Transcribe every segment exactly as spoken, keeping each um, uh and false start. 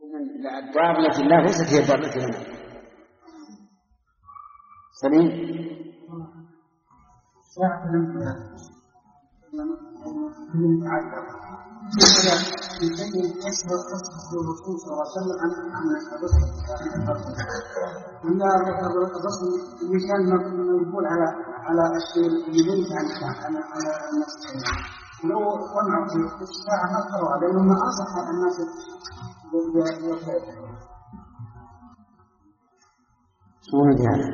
الدار التي لا ليست هي الدار التي لنا. سليم. الرسول صلى الله عليه وسلم عن عن الرسول المثال نقول على على الشيء اللي يدل عن على على الناس. لو قلنا في الساعة نقرأ على إنه ما أصح الناس بالخير. شو هذا؟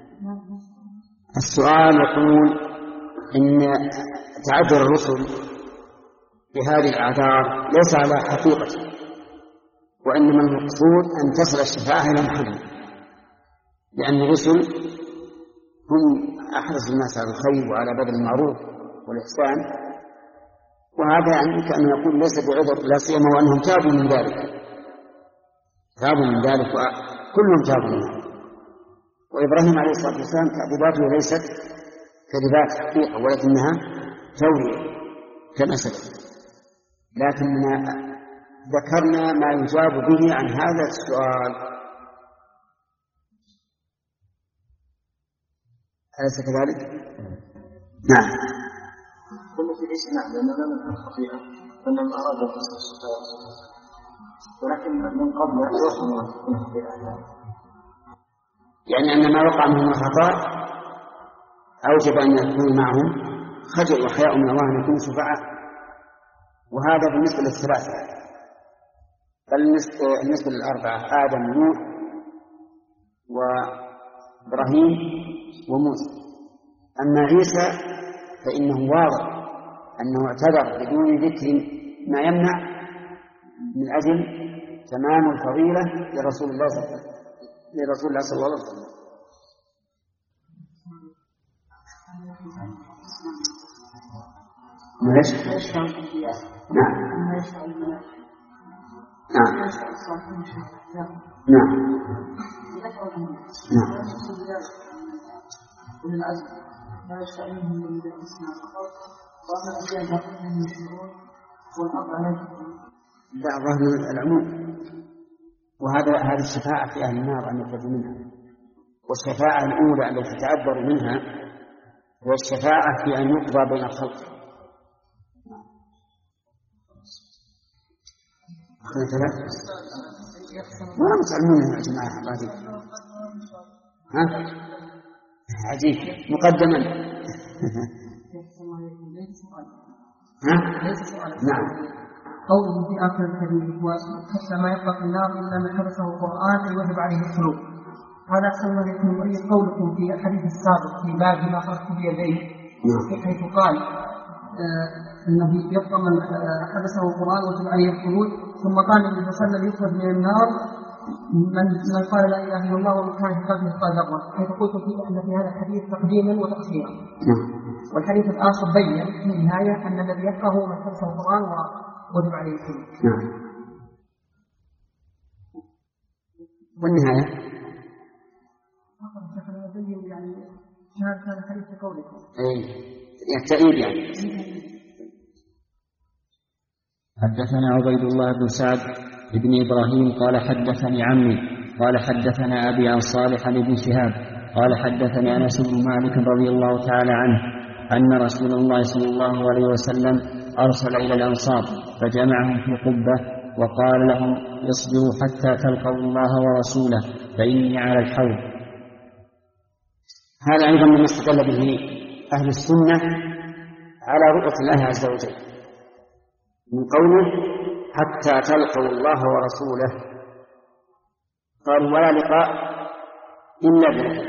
السؤال يقول إن تعذر الرسل بهذه الأعذار ليس على حقيقته، وإنما المقصود أن تصل الشفاعة إلى محله، لأن الرسل هم أحرص الناس على الخير وعلى بذل المعروف والإحسان، وهذا يعني كأنه يقول ليس بعذر، لا سيما وأنهم تابوا من ذلك تابوا من ذلك وكلهم تابوا منه. وإبراهيم عليه الصلاة والسلام تعذيباته ليست كذبات حقيقة ولكنها تورية كما سبق، لكننا ذكرنا ما يجاب به عن هذا السؤال. أليس كذلك؟ نعم. كل في اسمع لأننا من الخطيئة فإنهم أرادوا قصة الشفاء، ولكن من قبل يوصل من الخطيئة، يعني أن ما وقع منهم الخطأ أوجب أن يكون معهم خجل وحياء من الله أن يكونوا شفعاء، وهذا بالنسبة للثلاثة. بالنسبة للأربعة آدم ونوح وإبراهيم وموسى. أما عيسى فإنه واضح أنه اعتذر بدون ذكر ما يمنع من أجل تمام الفضيلة لرسول الله صلى الله عليه وسلم لرسول الله صلى الله عليه وسلم. ليش؟ نعم. نعم. نعم. لا ظهر العموم، وهذا هذه الشفاعة في أهل النار أن يخرجوا منها. والشفاعة الأولى التي تتعبر منها هي الشفاعة في أن يقضى بين الخلق. ما مسألون يا جماعة عجيب. ها؟ عجيب مقدما. ها؟ نعم. قوله في آخر الحديث حتى ما يبقى في النار إلا من حبسه القرآن ويوهب عليه القلوب. هذا أحسن ما يكون قولكم في الحديث السابق في باب ما خلق بيديه حيث قال آه أنه يبقى من آه حبسه القرآن ويوهب عليه القلوب، ثم قال النبي صلى الله عليه وسلم يخرج من النار من من قال لا إله إلا الله ومن كان في قلبه مثقال ذرة، حيث قلت في أن في هذا الحديث تقديما وتأخيرا. والحديث الآخر بين في النهاية أن الذي يبقى هو من حبسه القرآن ووجب عليه القلوب. نعم. والنهاية يعني هذا كان الحديث في قولكم. أي يكتئب يعني. حدثنا عبيد الله بن سعد ابن إبراهيم قال حدثني عمي قال حدثنا أبي عن صالح عن ابن شهاب قال حدثني أنس بن مالك رضي الله تعالى عنه أن رسول الله صلى الله عليه وسلم أرسل إلى الأنصار فجمعهم في قبة وقال لهم اصبروا حتى تلقوا الله ورسوله فإني على الحوض. هذا أيضا مما استدل به أهل السنة على رؤية الله عز وجل من قوله حتى تلقوا الله ورسوله، قالوا ولا لقاء إلا به،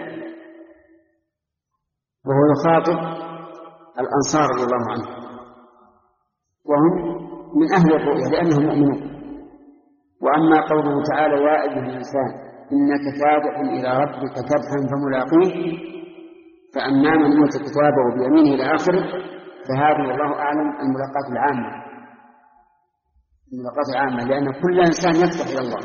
وهو يخاطب الأنصار رضي الله عنهم وهم من أهل الرؤية لأنهم مؤمنون. وأما قوله تعالى يا أيها الإنسان إنك كادح إلى ربك كدحا فملاقيه، فأما من أوتي كتابه بيمينه إلى آخره فهذه والله أعلم الملاقات العامة الملاقات العامة لأن كل إنسان يفتح إلى الله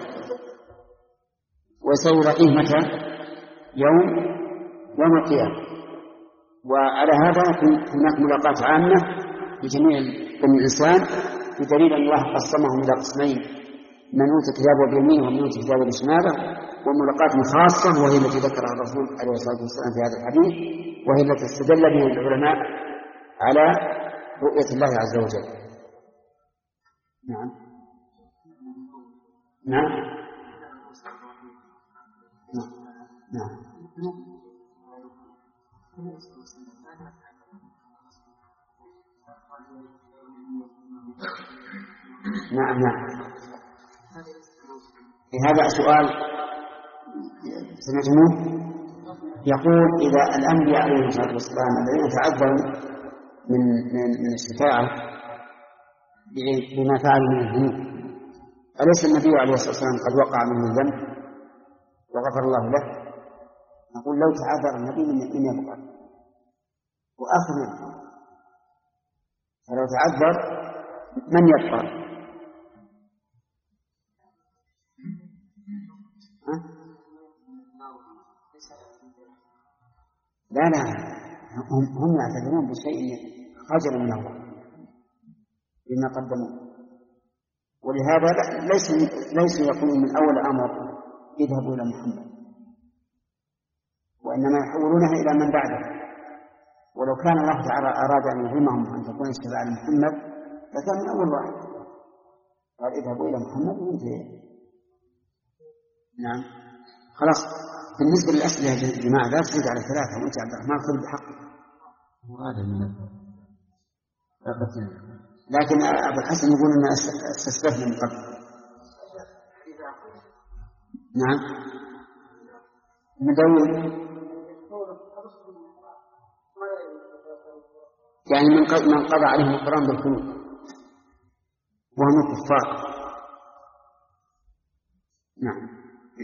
وسيلاقيه متى؟ يوم يوم القيامة. وعلى هذا هناك ملاقات عامة لجميع الإنسان بدليل أن الله قسمهم إلى قسمين من أوتي كتابه بيمينه ومن أوتي كتابه بشماله، وملاقات خاصة وهي التي ذكرها الرسول عليه الصلاة والسلام في هذا الحديث، وهي التي استدل بها العلماء على رؤية الله عز وجل. نعم نعم نعم نعم نعم نعم في هذا السؤال سمعتموه يقول إذا الأنبياء عليهم الصلاة والسلام الذين تعذروا من من من الشفاعة بما فعلوا من الذنوب، أليس النبي عليه الصلاة والسلام قد وقع منه الذنب وغفر الله له؟ نقول لو تعذر النبي من يبقى وآخر يبقى، فلو تعذر من يبقى؟ لا لا هم, هم يعتذرون بشيء خجل من الله بما قدموا، ولهذا ليس ليس يقولون من أول أمر اذهبوا إلى محمد، وإنما يحولونها إلى من بعده. ولو كان الله تعالى أراد أن يلهمهم أن تكون الشفاعة لمحمد لكان من أول واحد قال اذهبوا إلى محمد وانتهي. نعم خلاص. بالنسبة للأسئلة يا جماعة لا تزيد على ثلاثة، وأنت عبد الرحمن خذ بحقك. وهذا من لكن أبو الحسن يقول أن استسلفنا من قبل. نعم مدون يعني من قضى, من قضى عليهم القرآن بالخلود وهم كفار. نعم.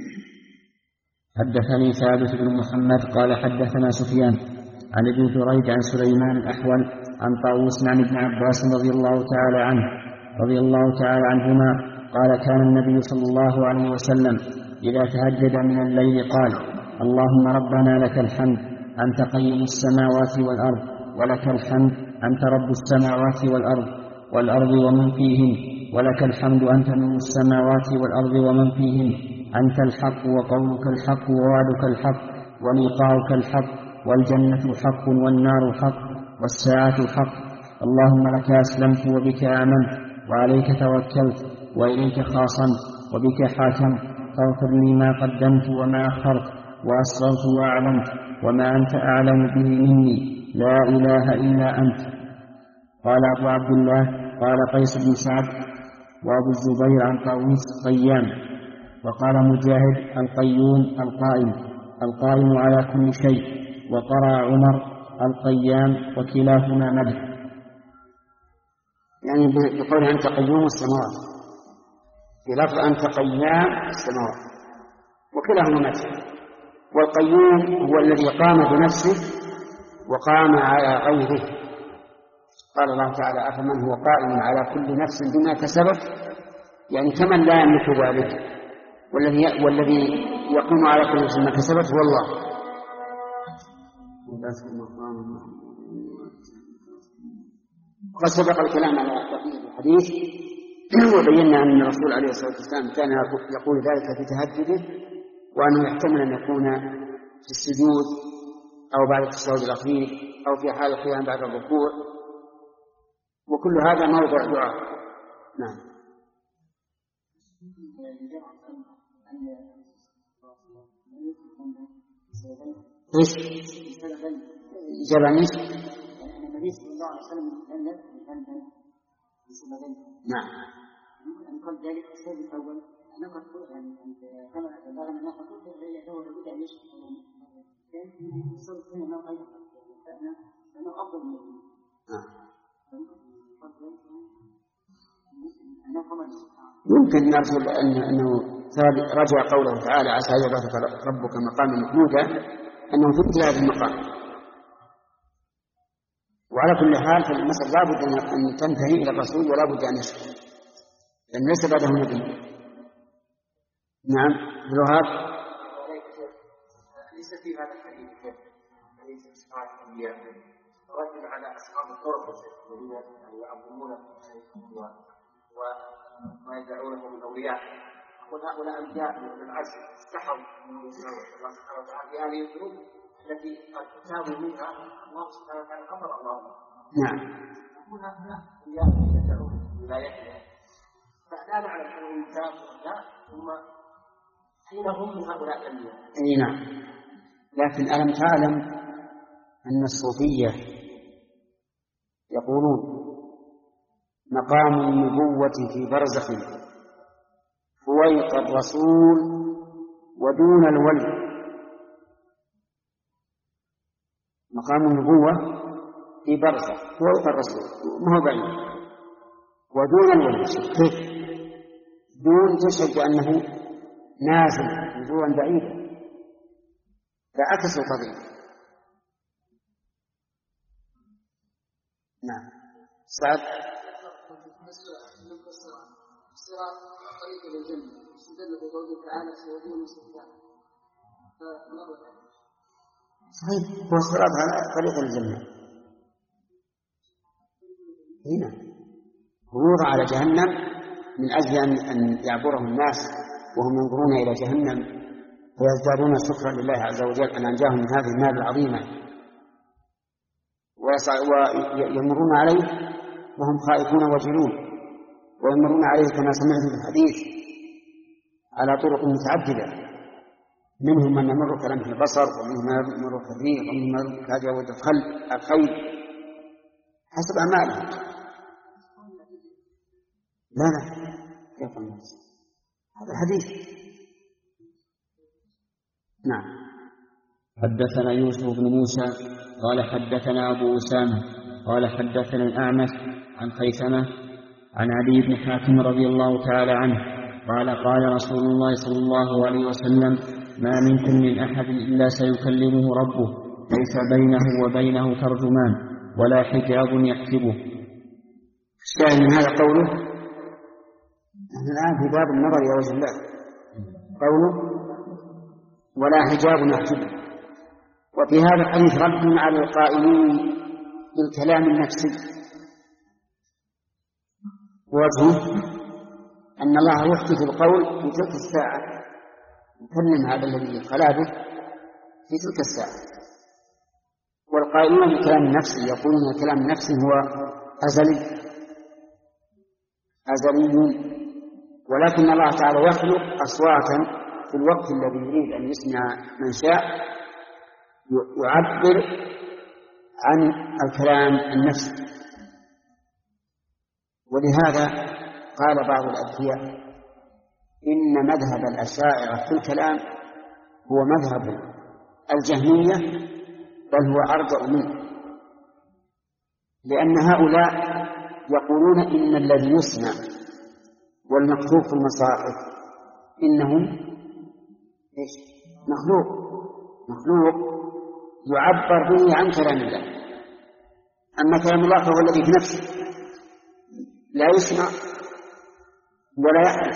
حدثني ثابت بن محمد قال حدثنا سفيان عن ابن جريج عن سليمان الأحول عن طاووس عن ابن عباس رضي الله تعالى عنه رضي الله تعالى عنهما قال كان النبي صلى الله عليه وسلم إذا تهجد من الليل قال اللهم ربنا لك الحمد أنت قيم السماوات والأرض ولك الحمد أنت رب السماوات والأرض والأرض ومن فيهن ولك الحمد أنت نور السماوات والأرض ومن فيهن أنت الحق وقولك الحق ووعدك الحق ولقاؤك الحق والجنة حق والنار حق والساعة حق اللهم لك أسلمت وبك آمنت وعليك توكلت وإليك خاصمت وبك حاكمت فاغفر لي ما قدمت وما أخرت وأسررت وأعلمت وما أنت أعلم به مني لا إله إلا أنت. قال أبو عبد الله قال قيس بن سعد وأبو الزبير عن طاووس قيام. وقال مجاهد القيوم القائم القائم على كل شيء. وقرأ عمر القيام وكلاهما مدح. يعني بقول أنت قيوم السماوات في لفظ أنت قيام السماوات وكلاهما مدح. والقيوم هو الذي قام بنفسه وقام على غيره. قال الله تعالى أفمن هو قائم على كل نفس بما كسبت، يعني كمن لا يملك ذلك، والذي والذي يقوم على كل نفس بما كسبت هو الله. وقد سبق الكلام على بقية الحديث وبينا أن الرسول عليه الصلاة والسلام كان يقول ذلك في تهجده، وأنه يحتمل أن يكون في السجود أو بعد التشهد الأخير أو في حال القيام بعد الركوع، وكل هذا موضع دعاء. نعم. ايش؟ جرانيش؟ النبي صلى الله عليه وسلم يتكلم بسببين. نعم. يمكن أن يقول ذلك السبب الأول أنا قد قلت يعني كما أعتبر أن أنا قد قلت له لابد أن يشهد كان في السبب الثاني أنه غير فأنا أنا أفضل من نعم. يمكن نرجو أنه رجع قوله تعالى عسى أن يبعثك ربك مقاما محمودا أنه في مثل هذا المقام. وعلى كل حال فالمسألة لا بد أن تنتهي إلى الرسول ولا بد أن يشهد لأن ليس بعده نبي. نعم بالوهاب. ليس في هذا الحديث حديث إسماعيل الأنبياء رد على أصحاب الطرق الذين يعظمون ما يدعونه من أولياء، يقول هؤلاء أنبياء من العزل استحوا من الله سبحانه وتعالى بهذه الذنوب التي قد تابوا منها الله سبحانه وتعالى أمر الله. نعم. يقول هؤلاء أنبياء يدعون ولايته، فلا نعلم أنهم تابوا لا ثم حين هم من هؤلاء الأنبياء. أي نعم. لكن ألم تعلم أن الصوفية يقولون مقام النبوة في برزخ فويق الرسول ودون الولي. مقام النبوة في برزخ فويق الرسول ما هو بعيد ودون الولي. كيف دون تشهد أنه نازل نزولا بعيدا، فعكس القضية. نعم. سعد الصراط طريق الى الجنه، استدل بقوله تعالى سيدين استقبال فمر. صحيح، هو الصراط على طريق الجنه. هنا هو يوضع على جهنم من اجل ان يعبره الناس وهم ينظرون الى جهنم فيزدادون شكرا لله عز وجل ان انجاهم من هذه المال العظيمه، ويمرون عليه وهم خائفون وجلون، ويمرون عليه كما سمعت في الحديث على طرق متعددة، منهم من يمر كلمح البصر، ومنهم من يمر كالريح، ومنهم من يمر كجود الخيل حسب أعمالهم. لا لا كيف الناس هذا الحديث. نعم. حدثنا يوسف بن موسى قال حدثنا أبو أسامة قال حدثنا الأعمش عن خيثمة عن علي بن حاتم رضي الله تعالى عنه قال قال رسول الله صلى الله عليه وسلم ما منكم من أحد إلا سيكلمه ربه ليس بينه وبينه ترجمان ولا حجاب يحجبه. الشاهد من هذا قوله نحن الآن في باب النظر إلى وجه الله، قوله ولا حجاب يحجبه. وفي هذا الحديث رد على القائلين بالكلام النفسي، وجهه أن الله يحدث القول في تلك الساعة، يكلم هذا الذي خلا به في تلك الساعة. والقائلون بالكلام النفسي يقولون الكلام النفسي هو أزلي أزلي ولكن الله تعالى يخلق أصواتا في الوقت الذي يريد أن يسمع من شاء يعبر عن الكلام النفسي. ولهذا قال بعض الأذكياء إن مذهب الأشاعرة في الكلام هو مذهب الجهمية بل هو أرجع منه، لأن هؤلاء يقولون إن الذي يسمع والمكتوب في المصاحف إنه مخلوق مخلوق يعبر به عن كلام الله. أما كلام الله فهو الذي في نفسه لا يسمع ولا يحدث.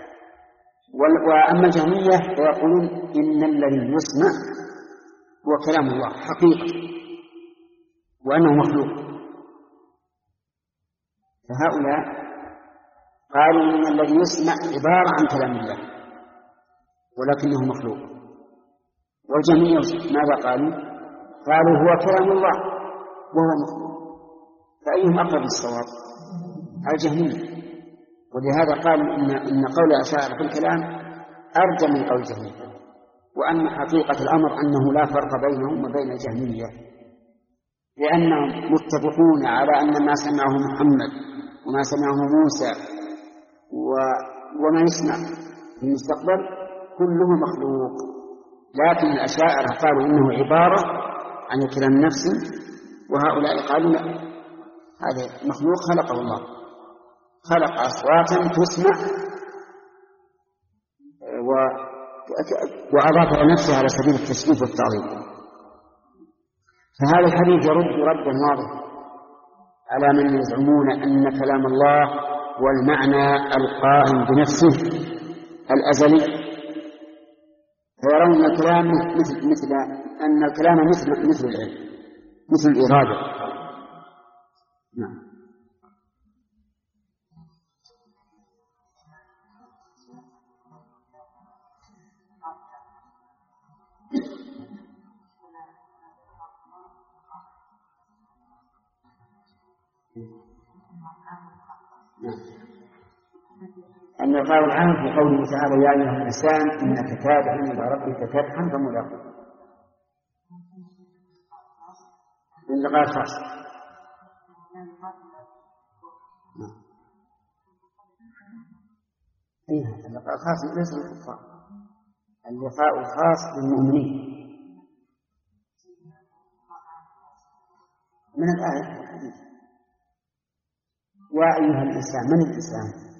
وأما الجهمية فيقولون إن الذي يسمع هو كلام الله حقيقة وأنه مخلوق. فهؤلاء قالوا إن الذي يسمع عبارة عن كلام الله ولكنه مخلوق. والجميع ماذا قالوا؟ قالوا هو كلام الله وهو مخلوق. فأيهم أقرب للصواب؟ الجهمية. ولهذا قالوا إن, إن قول الأشاعرة في الكلام أرجى من قول الجهمية، وأن حقيقة الأمر أنه لا فرق بينهم وبين الجهمية، لأنهم متفقون على أن ما سمعه محمد وما سمعه موسى وما يسمع في المستقبل كله مخلوق. لكن الأشاعرة قالوا إنه عبارة عن الكلام النفسي، وهؤلاء قالوا لا، هذا مخلوق خلقه الله، خلق أصواتا تسمع وأضاف نفسه على سبيل التشريف والتعظيم. فهذا الحديث يرد ردا واضحا على من يزعمون أن كلام الله والمعنى القائم بنفسه الأزلي، فيرون الكلام مثل مثل أن الكلام مثل مثل العلم مثل الإرادة. نعم. أن القول العام في قوله تعالى يا أيها الإنسان إنك كادح إلى ربك كدحا فملاقيه. اللقاء خاص. إيه اللقاء خاص ليس بالكفار، اللقاء خاص بالمؤمنين من الآية. يا أيها الإنسان، من الإنسان؟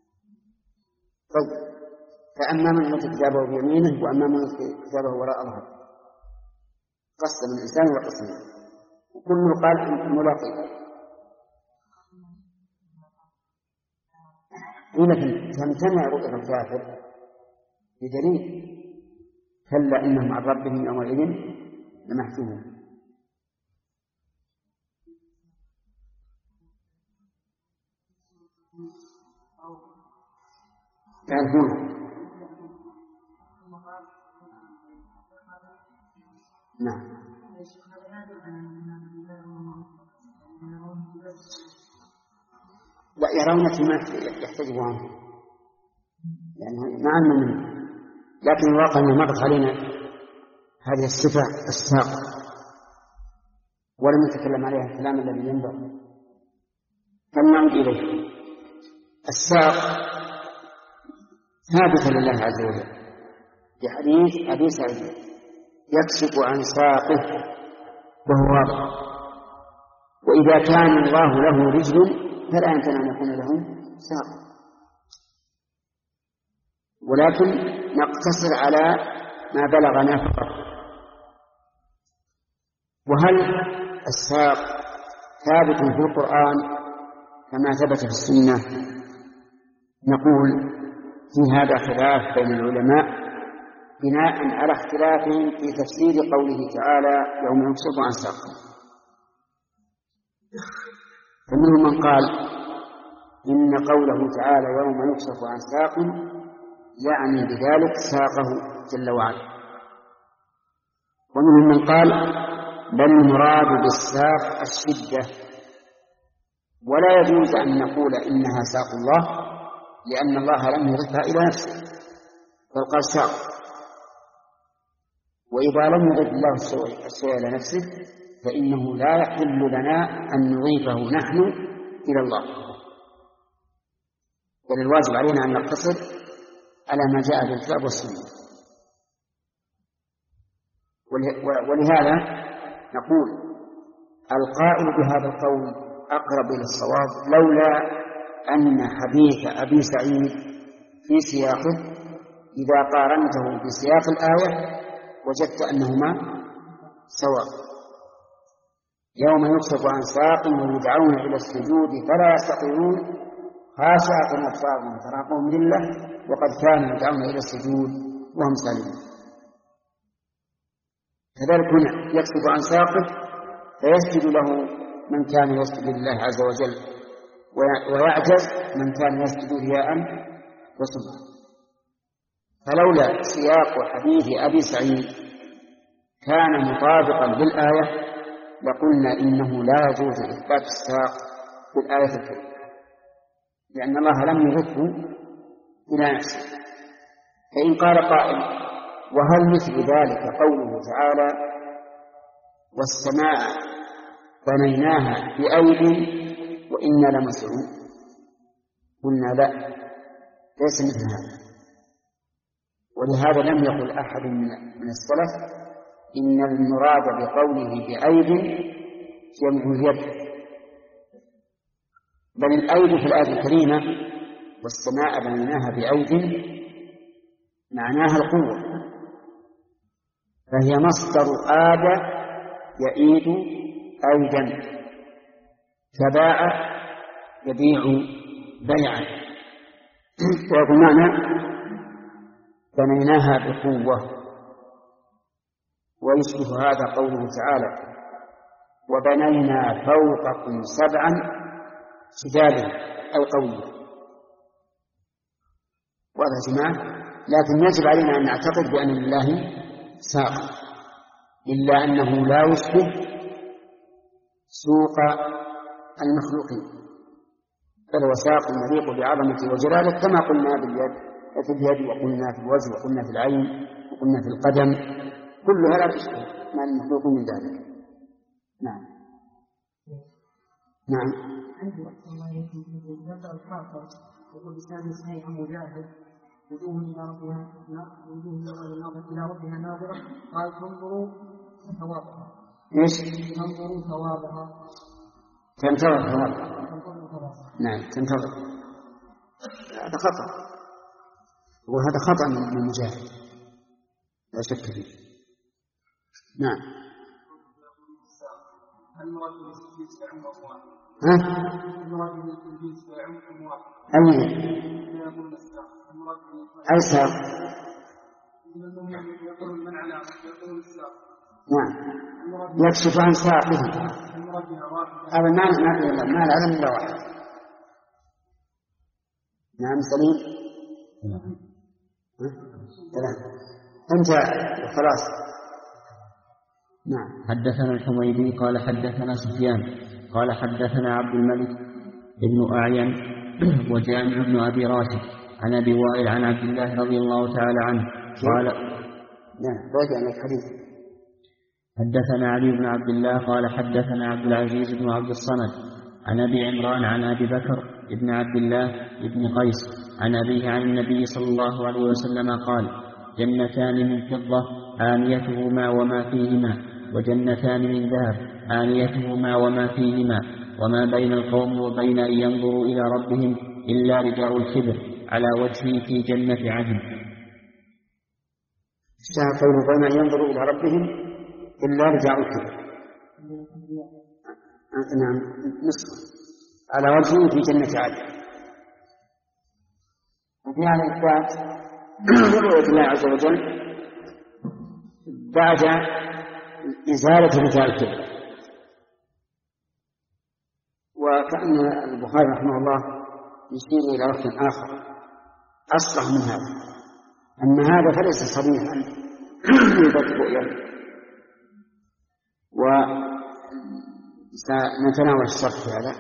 طيب، فأما من أوتي كتابه بيمينه وأما من أوتي كتابه وراء ظهره، قسم الإنسان وقسم، وكل قال ملاقي. ولكن تمتنع رؤية الكافر بدليل كلا إنهم عن ربهم يومئذ لمحجوبون. تعرفون؟ نعم. لا يرون فيما يحتجب عنه، يعني مع المؤمن، لكن الواقع أنه مرت علينا هذه الصفة الساق ولم نتكلم عليها الكلام الذي ينبغي، فلنعود إليه. الساق ثابت لله عز وجل في حديث أبي سعيد يكشف عن ساقه وهو واضح، وإذا كان الله له رجل فلا يمكن أن يكون له ساق، ولكن نقتصر على ما بلغنا فقط. وهل الساق ثابت في القرآن كما ثبت في السنة؟ نقول في هذا خلاف بين العلماء بناء على اختلافهم في تفسير قوله تعالى يوم يكشف عن ساق. فمنهم من قال إن قوله تعالى يوم يكشف عن ساق يعني بذلك ساقه جل وعلا، ومنهم من قال بل المراد بالساق الشدة، ولا يجوز أن نقول إنها ساق الله لأن الله لم يضفها إلى نفسه بل قال ساق، وإذا لم يضف الله الشيء إلى نفسه فإنه لا يحل لنا أن نضيفه نحن إلى الله، بل الواجب علينا أن نقتصر على ما جاء في الكتاب والسنة. ولهذا نقول القائل بهذا القول أقرب إلى الصواب، لولا أن حديث أبي سعيد في سياقه إذا قارنته بسياق الآية وجدت أنهما سواء. يوم يكشف عن ساق ويدعون إلى السجود فلا يستطيعون خاشعة أبصارهم ترهقهم ذلة وقد كانوا يدعون إلى السجود وهم سالمون. كذلك هنا يكشف عن ساقه فيسجد له من كان يسجد لله عز وجل ويعجز من كان يسجد رياء وسمعا. فلولا سياق حديث أبي سعيد كان مطابقا بالآية لقلنا إنه لا يجوز إثبات الساق في الآية الكريمة لأن الله لم يضفه إلى نفسه. فإن قال قائل وهل مثل ذلك قوله تعالى والسماء بنيناها بأيد وإنا لموسعون؟ قلنا لا، ليس مثل هذا. ولهذا لم يقل أحد من السلف إن المراد بقوله بأيد جمع اليد، بل الأيد في الآية الكريمة والسماء بنيناها بأيد معناها القوة، فهي مصدر آد يئيد أيدا، فباع يبيع بيعا، ويقول معنى بنيناها بقوة. ويشبه هذا قوله تعالى وبنينا فوقكم سبعا شدادا أي قوية. واضح يا جماعة؟ لكن يجب علينا أن نعتقد بأن لله ساق، إلا أنه لا يشبه سوق المخلوقين، بل هو ساق يليق بعظمته وجلاله، كما قلنا باليد في اليد، وقلنا في الوجه، وقلنا في العين، وقلنا في القدم، كلها لا تشبه ما المخلوق من ذلك. نعم. نعم. عندي أحسن الله يكون يبدأ الحافظ يقول لسان صحيح مجاهد وجوه إلى ربها وجوه إلى ربها ناظرة، قال تنظروا ثوابها. ايش؟ تنظروا ثوابها. تنتظر ثوابها. نعم تنتظر. هذا خطأ، وهذا خطأ من المجاهد لا شك فيه. نعم. ها؟ أي أي ساق؟ نعم يكشف عن ساقه. هذا ما ما العلم إلا واحد. نعم سليم. أنت خلاص. نعم. حدثنا الحميدي قال حدثنا سفيان قال حدثنا عبد الملك ابن أعين وجامع بن أبي راشد عن أبي وائل عن عبد الله رضي الله تعالى عنه قال نعم راجع الحديث. حدثنا علي بن عبد الله قال حدثنا عبد العزيز بن عبد الصمد عن أبي عمران عن أبي بكر ابن عبد الله ابن قيس عن أبيه عن النبي صلى الله عليه وسلم قال: جنتان من فضة آنيتهما وما فيهما، وجنتان من ذهب آنيتهما وما فيهما، وما بين القوم وبين أن ينظروا إلى ربهم إلا رداء الكبر على وجهه في جنة عدن. الشاهد قوله بين أن ينظروا إلى ربهم إلا رداء الكبر. نعم نصف على وجهه في جنة عدن. وفي هذا الإثبات رؤية الله عز وجل بعد إزالة رداء الكبر. وكأن البخاري رحمه الله يشير إلى وقت آخر أصلح من هذا، أن هذا فليس صريحا يوجد رؤية. وسنتناول الشرح في هذا.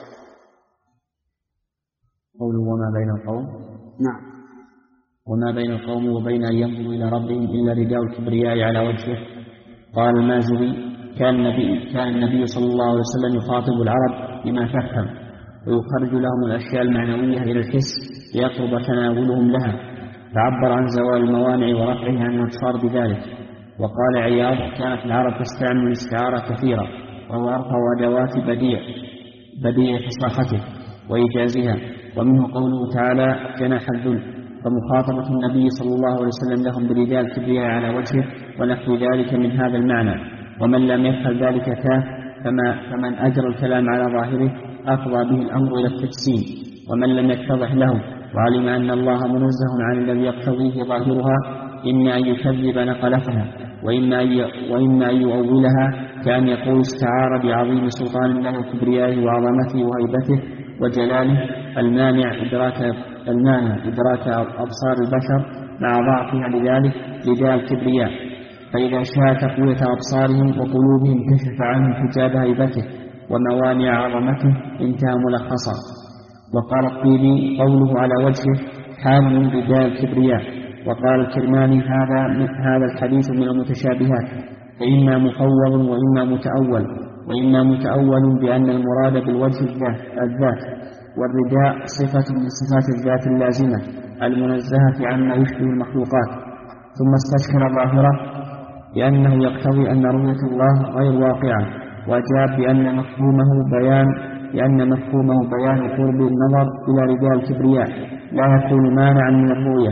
قوله وما بين القوم. نعم. وما بين القوم وبين أن ينظروا إلى ربهم إلا رداء الكبرياء على وجهه. قال المازري: كان النبي, كان النبي صلى الله عليه وسلم يخاطب العرب بما تفهم، ويخرج لهم الأشياء المعنوية إلى الحس ليقرب تناولهم لها، فعبر عن زوال الموانع ورفعها عن الأبصار بذلك. وقال عياض: كانت العرب تستعمل الاستعارة كثيرا، وهو أرفع أدوات بديع بديع فصاحته وإيجازها، ومنه قوله تعالى: جناح الذل، فمخاطبة النبي صلى الله عليه وسلم لهم برداء الكبرياء على وجهه ونحو ذلك من هذا المعنى. ومن لم يفعل ذلك كاف، فما فمن أجرى الكلام على ظاهره أفضى به الأمر إلى التجسيم. ومن لم يتضح له وعلم أن الله منزه عن الذي يقتضيه ظاهرها، إما أن يكذب نقلتها، وإما وإما أن يؤولها، كأن يقول استعار بعظيم سلطان الله وكبريائه وعظمته وهيبته وجلاله المانع إدراك المانع إدراك أبصار البشر مع ضعفها لذلك رداء الكبرياء. فإذا شاء تقوية أبصارهم وقلوبهم كشف عنهم حجاب هيبته وموانع عظمته، انتهى ملخصا. وقال الطيبي: قوله على وجهه حال من رداء الكبرياء. وقال الكرماني: هذا هذا الحديث من المتشابهات، فإما مفوض وإما متأول، وإما متأول بأن المراد بالوجه الذات، والرداء صفة من صفات الذات اللازمة المنزهة عما يشبه المخلوقات. ثم استشكل ظاهرة بأنه يقتضي أن رؤية الله غير واقعة، وأجاب بأن مفهومه بيان لأن مفهومه بيان قرب النظر إلى رداء الكبرياء لا يكون مانعا من الرؤية،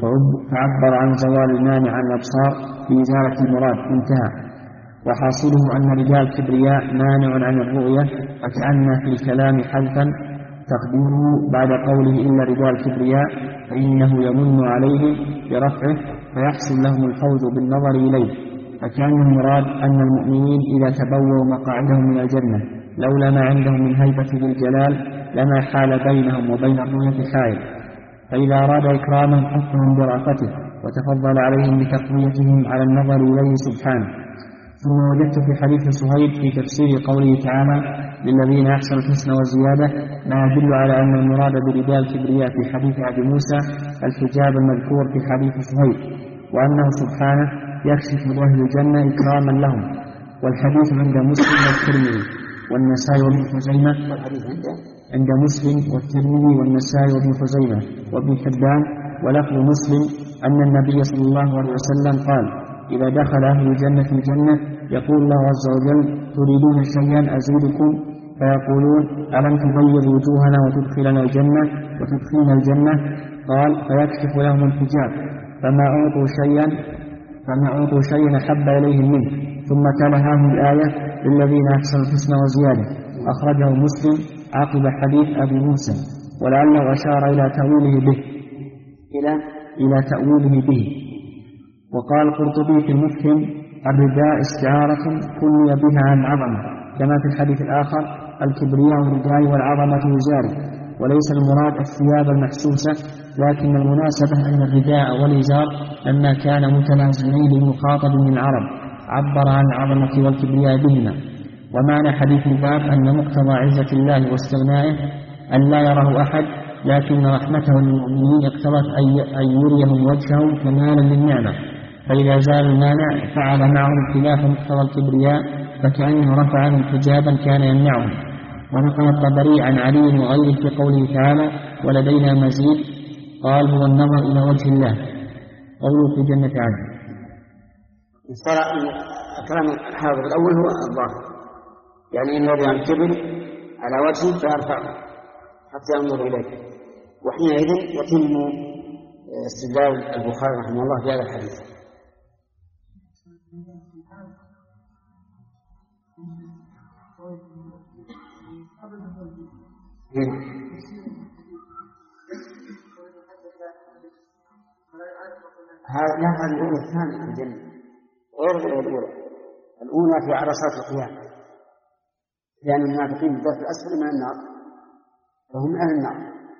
فعبر عن زوال المانع عن الأبصار بإزالة المراد، انتهى. وحاصله أن رداء الكبرياء مانع عن الرؤية، وكأن في الكلام حذفا تقديره بعد قوله إلا رداء الكبرياء فإنه يمن عليهم برفعه فيحصل لهم الفوز بالنظر إليه. فكان المراد أن المؤمنين إذا تبووا مقاعدهم من الجنة لولا ما عندهم من هيبة بالجلال لما حال بينهم وبين الرؤية حائل، فإذا أراد إكرامهم حثهم برأفته وتفضل عليهم بتقويتهم على النظر إليه سبحانه. ثم وجدت في حديث صهيب في تفسير قوله تعالى: للذين أحسنوا الحسنى وزيادة ما يدل على أن المراد برداء الكبرياء في حديث أبي موسى الحجاب المذكور في حديث سهيل، وأنه سبحانه يكشف لأهل الجنة إكراما لهم. والحديث عند مسلم والترمذي والنسائي وابن خزيمة عند مسلم والترمذي والنسائي وابن خزيمة وابن حبان. ولفظ مسلم أن النبي صلى الله عليه وسلم قال: إذا دخل أهل الجنة الجنة يقول الله عز وجل: تريدون شيئا أزيدكم؟ فيقولون: ألم تبيض وجوهنا وتدخلنا الجنة وتدخلنا الجنة؟ قال: فيكشف لهم الحجاب فما أعطوا شيئا فما أعطوا شيئا أحب إليهم منه. ثم تلا هذه الآية: للذين أحسنوا الحسنى وزيادة. أخرجه مسلم عقب حديث أبي موسى، ولعله أشار إلى تأويله به إلى إلى تأويله به. وقال القرطبي في المفهم: الرداء استعارة كني بها عن عظمة، كما في الحديث الآخر: الكبرياء رداء والعظمة وزاري. وليس المراد الثياب المحسوسة، لكن المناسبة أن الرداء والإزار لما كان متلازمين للمخاطب من العرب عبر عن العظمة والكبرياء بهما. ومعنى حديث الباب أن مقتضى عزة الله واستغنائه أن لا يره أحد، لكن رحمته للمؤمنين اقتضت أن يريهم وجهه كمالا للنعمة، فإذا زال المانع فعل معهم خلاف مقتضى الكبرياء، فكأنه رفع عنهم حجابا كان يمنعهم. ونقل الطبري عن علي وغيره في قوله تعالى: ولدينا مزيد، قال: هو النظر إلى وجه الله، قوله في جنة عدن. كلام الحاضر الأول هو الظاهر، يعني إن يرجع الكبر على وجهه فيرفعه حتى ينظر إليه، وحينئذ يتم استدلال البخاري رحمه الله في هذا الحديث. هذا هذه الأولى الثانية في الجنة غير الأولى. الأولى في عرصات القيامة، لأن المنافقين بالذات الأسفل من النار فهم أهل النار،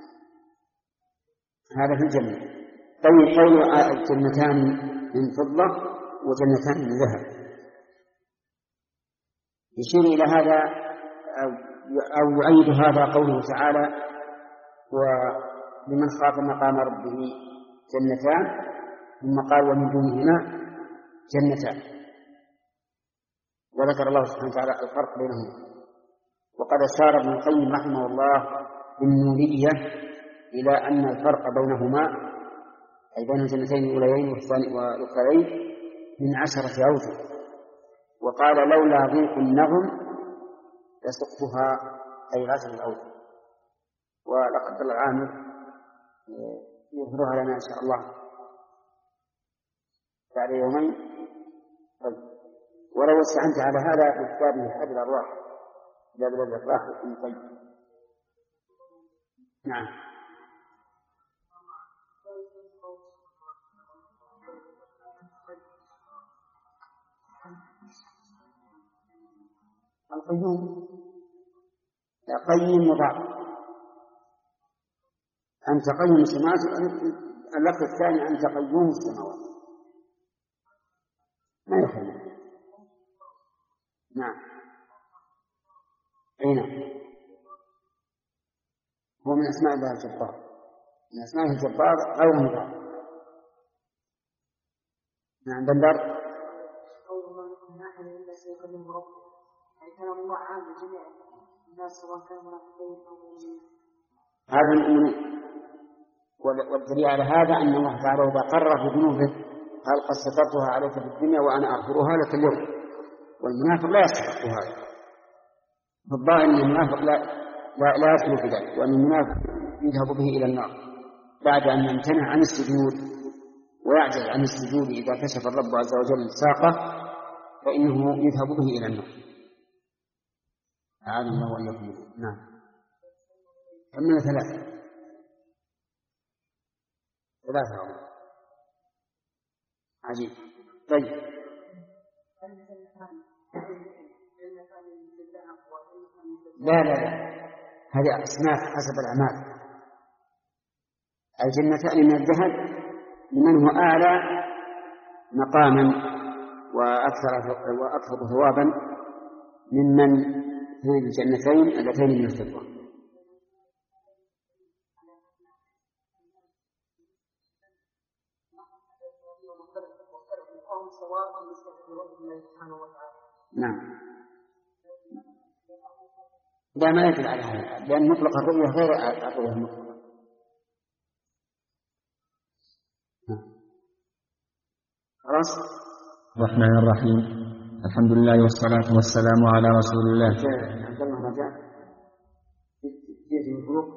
هذا في الجنة. طيب قول الجنتان من فضة وجنتان من ذهب يشير إلى هذا أو يؤيد هذا قوله تعالى: ولمن خاف مقام ربه جنتان، ثم قال: ومن دونهما جنتان، وذكر الله سبحانه وتعالى الفرق بينهما. وقد أشار ابن القيم رحمه الله بالنونية إلى أن الفرق بينهما أي بين الجنتين الأوليين والأخرين من عشرة أوجه. وقال: لولا ضيق النغم لسقتها أي غزل الأوجه. ولقد العامل يظهرها لنا إن شاء الله بعد يومين. ولو استعنت على هذا في كتابه حد الأرواح إلى بلاد الأفراح ابن طيب. نعم. القيوم قيم مضاف، أنت قيم السماوات. اللفظ الثاني أنت قيوم السماوات ما يخلي. نعم. أين هو من أسماء الله الجبار، من أسماء الجبار أو مضاف. نعم. بندر هذا المؤمنين. والدليل على هذا أن الله تعالى إذا قرر بذنوبه قال: قد سترتها عليك في الدنيا وأنا أغفرها لك اليوم. والمنافق لا يستحق هذا. فالظاهر أن المنافق لا لا, لا يدخل في ذلك، وأن المنافق يذهب به إلى النار بعد أن يمتنع عن السجود ويعجز عن السجود. إذا كشف الرب عز وجل ساقه فإنه يذهب به إلى النار. أعاذنا الله وإياكم. نعم. كملنا ثلاثة ثلاثة عجيب. طيب. لا لا لا هذه أصناف حسب الأعمال. الجنتان من الذهب لمن هو أعلى مقاما وأكثر وأكثر ثوابا ممن في الجنتين اللتين من الفضة. نعم، لا ما يدل على هذا، لأن مطلق الرؤية غير الرؤية المطلقة. خلاص. الرحمن الرحيم، الحمد لله والصلاة والسلام على رسول الله. عبد الله رجاء جيت الفروق.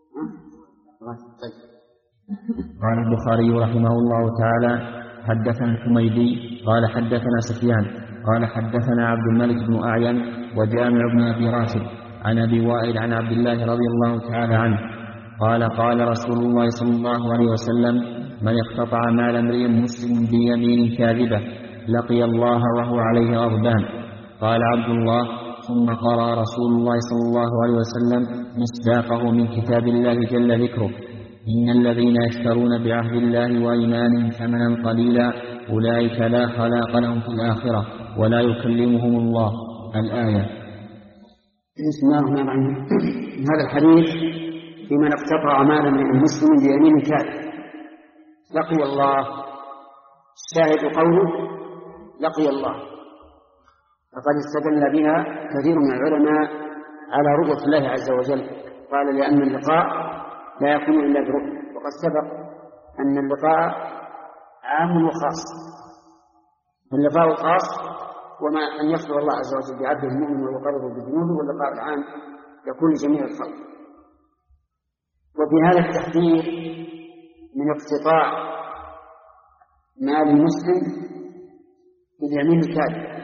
طيب. قال البخاري رحمه الله تعالى: حدثنا الحميدي قال حدثنا سفيان قال حدثنا عبد الملك بن أعين وجامع بن أبي راشد عن أبي وائل عن عبد الله رضي الله تعالى عنه قال: قال رسول الله صلى الله عليه وسلم: من اقتطع مال امرئ مسلم بيمين كاذبة لقي الله وهو عليه غضبان. قال عبد الله: ثم قرأ رسول الله صلى الله عليه وسلم مصداقه من كتاب الله جل ذكره: إن الذين يشترون بعهد الله وأيمانهم ثمنا قليلا أولئك لا خلاق لهم في الآخرة ولا يكلمهم الله. الآية. بسم الله الرحمن الرحيم. هذا الحديث في من اقتطع مالا من المسلم بيمين كاذب لقي الله. الشاهد قوله لقي الله، فقد استدل بها كثير من العلماء على رؤية الله عز وجل. قال: لأن اللقاء لا يكون إلا برؤية، وقد سبق أن اللقاء عام وخاص. اللقاء الخاص وما أن يخبر الله عز وجل بعبده المؤمن ويقرره بذنوبه، واللقاء العام يكون لجميع الخلق. وفي هذا التحذير من اقتطاع مال المسلم باليمين الكاذب،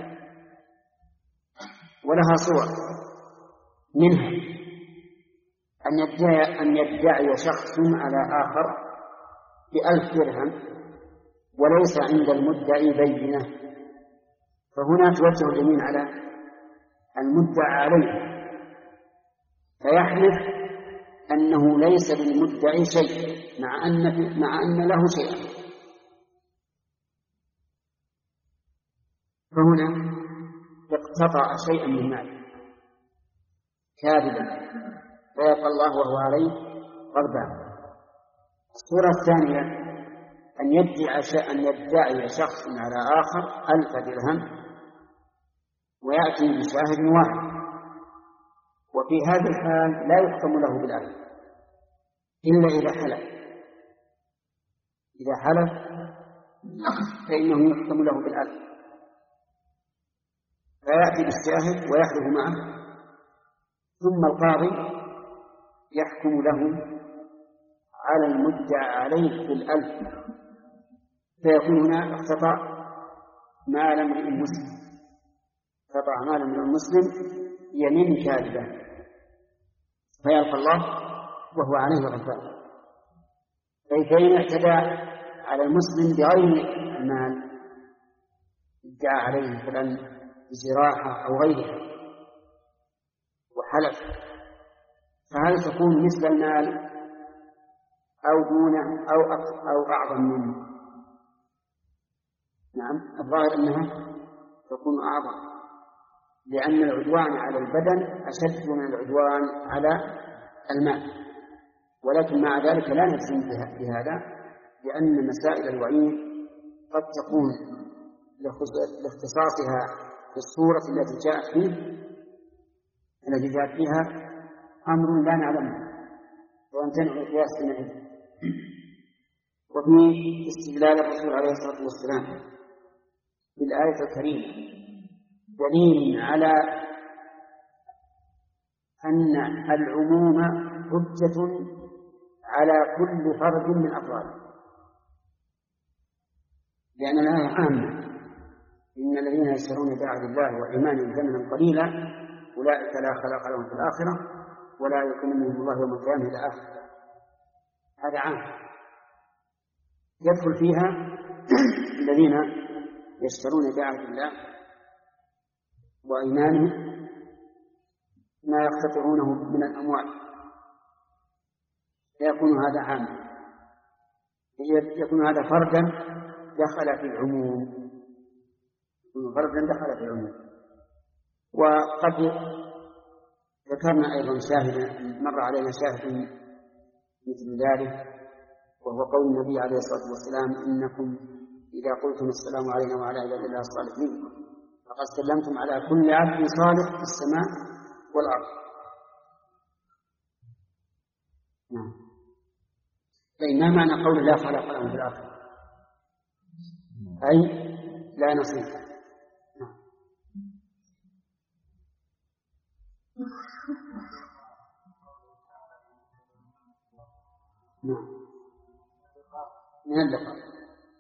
ولها صور، منها أن يدعي, أن يدعي شخص على آخر بألف درهم وليس عند المدعي بينة، فهنا توجه اليمين على المدعى عليه، فيحلف أنه ليس للمدعي شيء مع أن, مع أن له شيئا. فهنا اقتطع شيئا من ماله كاذبا فيبقى الله وهو عليه غضبان. الصورة الثانية أن يدعي أن يدعي شخص على آخر ألف درهم ويأتي بشاهد واحد، وفي هذا الحال لا يحكم له بالألف إلا إذا حلف. إذا حلف فإنه يحكم له بالألف، فيأتي بالشاهد ويحلف معه، ثم القاضي يحكم له على المدعى عليه بالألف، فيكون هنا اقتطع مالا من المسلم، اقتطع مالا من المسلم يمين كاذبة، فيلقى الله وهو عليه غضبان. فإن اعتدى على المسلم بغير المال، ادعى عليه مثلا بجراحة أو غيرها وحلف، فهل تكون مثل المال أو دونه أو أو أعظم منه؟ نعم، الظاهر أنها تكون أعظم، لأن العدوان على البدن أشد من العدوان على المال. ولكن مع ذلك لا نجزم بهذا، لأن مسائل الوعيد قد تكون لاختصاصها في الصورة التي جاءت فيه التي جاءت فيها أمر لا نعلمه، ويمتنع القياس بنعلمه. وفي استدلال الرسول عليه الصلاة والسلام بالآية الكريمة دليل على أن العموم حجة على كل فرد من أفراده، لأن الآية عامة: إن الذين يشترون بعهد الله وإيمانهم ثمنا قليلا أولئك لا خلاق لهم في الآخرة ولا يكلمهم الله يوم القيامة إلى آخره. هذا عام يدخل فيها الذين يشترون بعهد الله وإيمانهم ما يقتطعونه من الأموال، فيكون هذا عام، يكون هذا فردا دخل في العموم، فردا دخل في العموم. وقد ذكرنا أيضا شاهدا مر علينا شاهد مثل ذلك، وهو قول النبي عليه الصلاة والسلام: إنكم إذا قلتم السلام علينا وعلى عباد الله الصالحين فقد سلمتم على كل عبد صالح في السماء والأرض. نعم. أي ما معنى قول لا خلق لهم في الآخرة؟ أي لا نصيب. نعم. نعم. من اللقاء.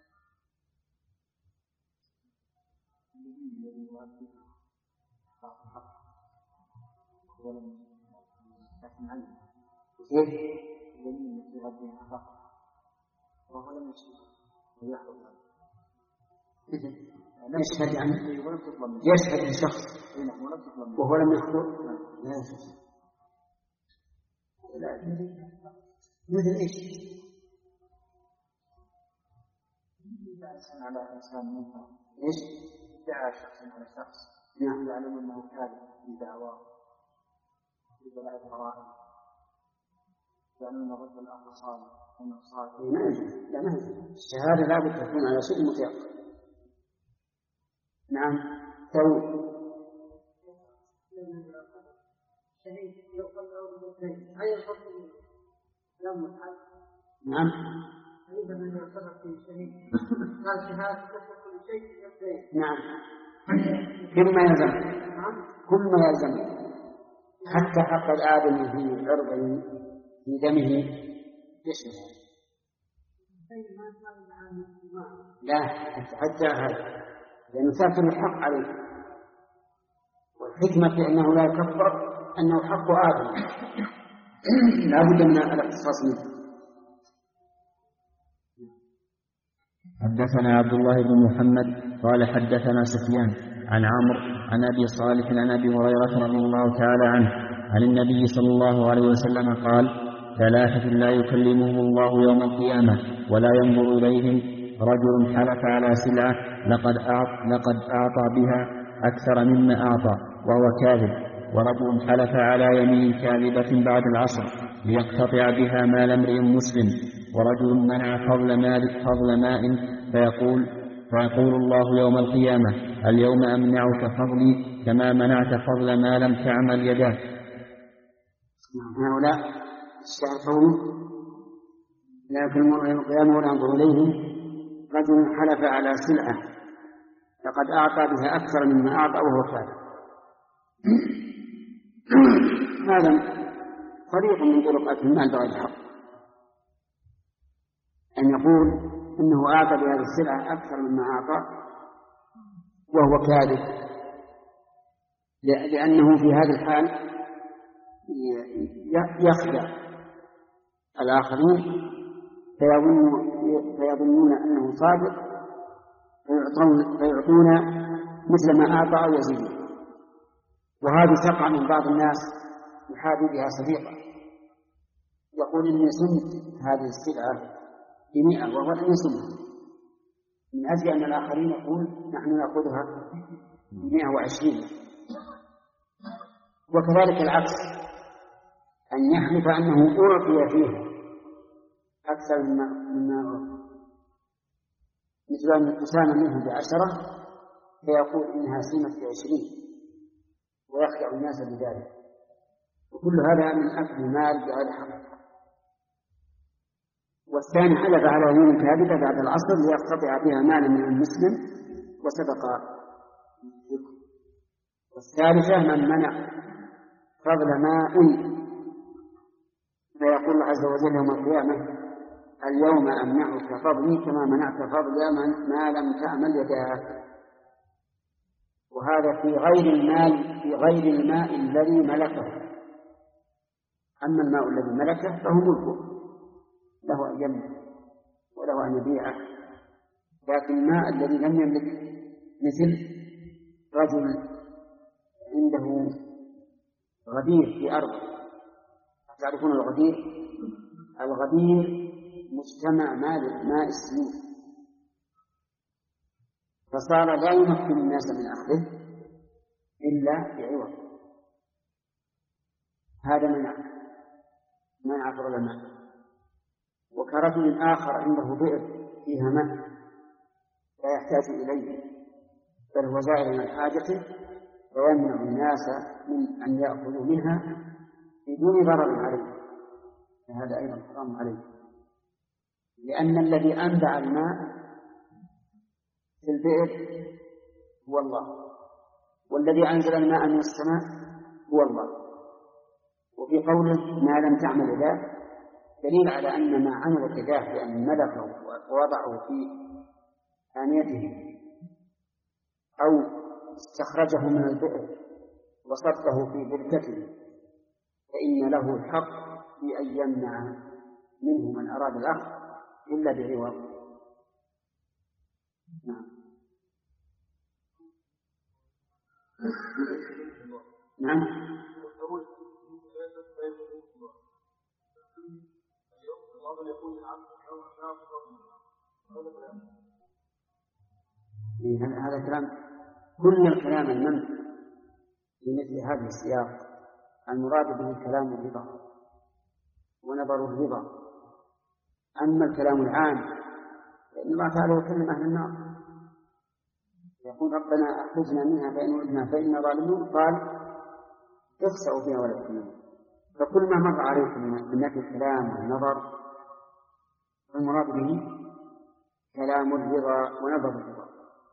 يشهد يعني يشهد لشخص وهو لم يحضر. لا مثل ايش؟ على انسان منكر ايش؟ دعا شخصا على شخص نعم يعلم انه كاذب في دعواه في بلاء الفرائض، لأن الرجل الأخ صالح ومن صالح. لا ما الشهادة لا بد تكون على شيء متيقن. نعم. تو نعم. نعم. كل ما يلزم كل ما يلزم حتى حق الآدم في عرضه في دمه يشهد. لا حتى هذا لأنه تأكل الحق عليه، والحكمة في أنه لا يكفر أنه حق آدم لا بد من الاختصاص منه. حدثنا عبد الله بن محمد قال حدثنا سفيان عن عمرو عن أبي صالح عن أبي هريرة رضي الله تعالى عنه عن النبي صلى الله عليه وسلم قال: ثلاثة لا يكلمهم الله يوم القيامة ولا ينظر إليهم: رجل حلف على سلعة لقد أعطى, لقد أعطى بها أكثر مما أعطى وهو كاذب، ورجل حلف على يمين كاذبة بعد العصر ليقتطع بها مال امرئ مسلم، ورجل منع فضل ماء فضل ماء فيقول فيقول الله يوم القيامة: اليوم أمنعك فضلي كما منعت فضل ما لم تعمل يداك. هؤلاء استعطوا لا يكلمون يوم القيامة ولا ينظر إليهم: رجل حلف على سلعة لقد أعطى بها أكثر مما أعطى وهو كاذب. هذا طريق من طرق أكل المال بغير حق، أن يقول إنه أعطى بهذه السلعة أكثر مما أعطى وهو كاذب، لأنه في هذه الحال يخدع الآخرين فيظنون أنه صادق فيعطون مثل ما أعطى أو يزيد. وهذه تقع من بعض الناس يحابي بها صديقا، يقول إني سمت هذه السلعة بمئة وهو لم يسمها، من أجل أن الآخرين يقول نحن نأخذها بمئة وعشرين. وكذلك العكس، أن يحلف أنه أعطي فيها أكثر مما مما مثل أن تسام منه بعشرة فيقول إنها سمت بعشرين ويخدع الناس بذلك. وكل هذا من أكل المال بغير حق. والثاني حلف على يمين كاذبة بعد العصر ليقتطع بها مالا من المسلم وسبق ذكر. والثالثة من منع فضل ماء فيقول الله عز وجل يوم القيامة: اليوم أمنعك فضلي كما منعت فضل ما لم تعمل يداك. وهذا في غير المال في غير الماء الذي ملكه. أما الماء الذي ملكه فهو ملكه، له أن يملك وله أن يبيعه. لكن الماء الذي لم يملك مثل رجل عنده غدير في أرض. تعرفون الغدير؟ الغدير مجتمع ماء السيول، فصار لا يمكن الناس من أخذه إلا بعوض. هذا منع منع العلماء. وكرجل آخر عنده بئر فيها ماء لا يحتاج إليه بل هو زائر من حاجته ويمنع الناس من أن يأخذوا منها بدون ضرر عليه، فهذا أيضا حرام عليه، لأن الذي أنبع الماء في البئر هو الله، والذي أنزل الماء من السماء هو الله. وفي قوله ما لم تعمل يداه دليل على أن ما عملت يداه بأن ملكه ووضعه في آنيته أو استخرجه من البئر وصبه في بركته فإن له الحق في أن يمنع منه من أراد الأخذ إلا بعوض. نعم. نعم. هذا كلام كل الكلام المنفي في مثل هذا السياق المراد به كلام الرضا ونظر الرضا. أما الكلام العام فإن الله تعالى يكلم أهل النار يقول ربنا أخرجنا منها فإن عدنا فإنا ظالمون قال اخسأوا فيها ولا تكلمون. فكل ما مر عليكم من نفي الكلام والنظر المراد به كلام الرضا ونظر الرضا.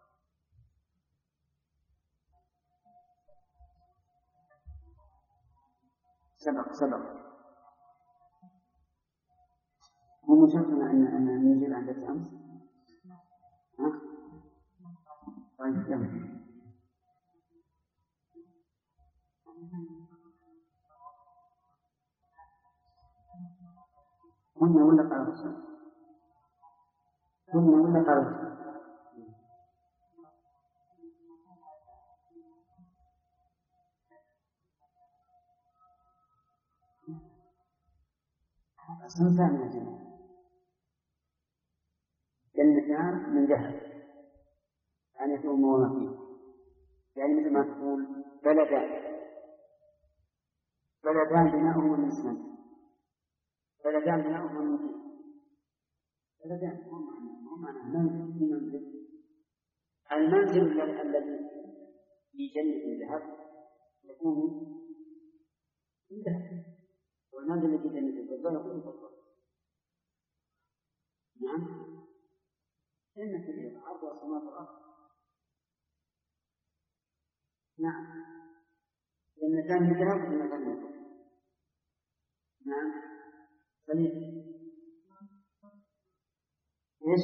سبق سبق هو مشكلة أن أن نجيب عند الأمس. ها؟ طيب يلا. قلنا ولا قال قلنا ولا قال أصلا ثانية جنة جنتان من ذهب يعني يكون وما فيه، يعني مثل ما تقول بلدان بلدان بناؤهما من اسمنت بلدان بناؤهما من طين بلدان هم معنى منزل في منزل. المنزل الذي في جنة الذهب يكون من ذهب والمنزل الذي في جنة الفضة يكون من فضة. نعم. جنة الأرض عرضها السماوات والأرض. نعم. جنتان من ذهب وجنتان من فضة. نعم. سليم. ايش؟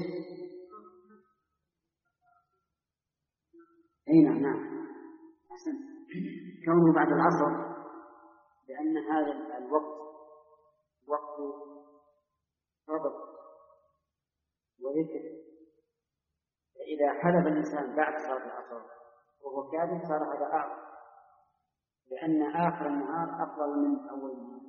اي نعم نعم. احسن. كونه بعد العصر لأن هذا الوقت وقت فضل وذكر، فإذا حلب الإنسان بعد صلاة العصر وهو كاذب صار هذا أعظم، لأن آخر النهار أفضل من أول النهار.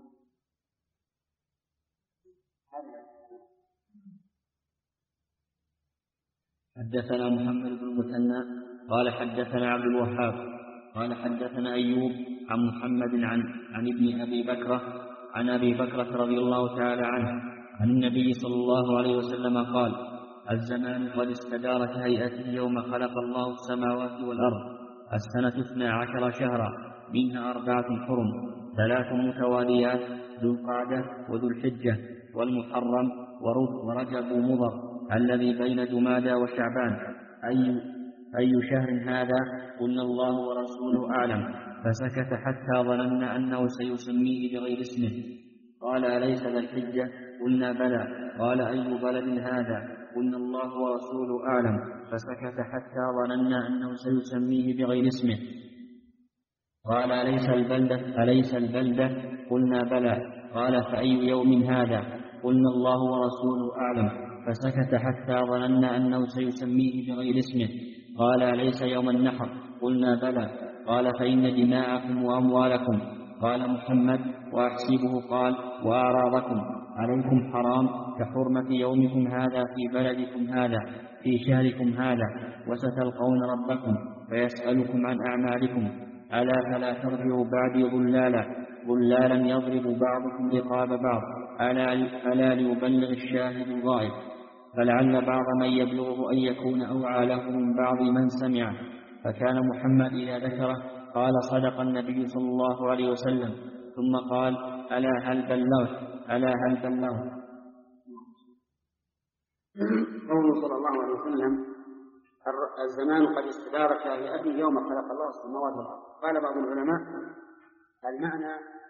حدثنا محمد بن المثنى قال حدثنا عبد الوهاب قال حدثنا أيوب عن محمد عن عن ابن أبي بكرة عن أبي بكرة رضي الله تعالى عنه عن النبي صلى الله عليه وسلم قال: الزمان قد استدار كهيئته يوم خلق الله السماوات والأرض، السنة اثنا عشر شهرا منها أربعة حرم، ثلاث متواليات ذو القعدة وذو الحجة والمحرم ورجب مضر الذي بين جمادى وشعبان. أي, أي شهر هذا؟ قلنا الله ورسوله أعلم، فسكت حتى ظننا أنه سيسميه بغير اسمه. قال: أليس ذا الحجة؟ قلنا بلى. قال: أي بلد هذا؟ قلنا الله ورسوله أعلم، فسكت حتى ظننا أنه سيسميه بغير اسمه. قال: أليس البلدة؟ أليس البلدة؟ قلنا بلى. قال: فأي يوم هذا؟ قلنا الله ورسوله أعلم، فسكت حتى ظننا أنه سيسميه بغير اسمه. قال: أليس يوم النحر؟ قلنا بلى. قال: فإن دماءكم وأموالكم. قال محمد: وأحسبه قال: وأعراضكم عليكم حرام كحرمة يومكم هذا في بلدكم هذا في شهركم هذا، وستلقون ربكم فيسألكم عن أعمالكم، ألا فلا ترجعوا بعدي ضلالا. ظلالا يضرب بعضكم رقاب بعض ألا, ألا ليبلغ الشاهد الغائب. فلعل بعض من يبلغه أن يكون أوعى له من بعض من سمعه. فكان محمد إذا ذكره قال صدق النبي صلى الله عليه وسلم، ثم قال ألا هل بلغت ألا هل بلغت. قوله صلى الله عليه وسلم الزمان قد استدار كهيئته يوم خلق الله السماوات والأرض. قال بعض العلماء المعنى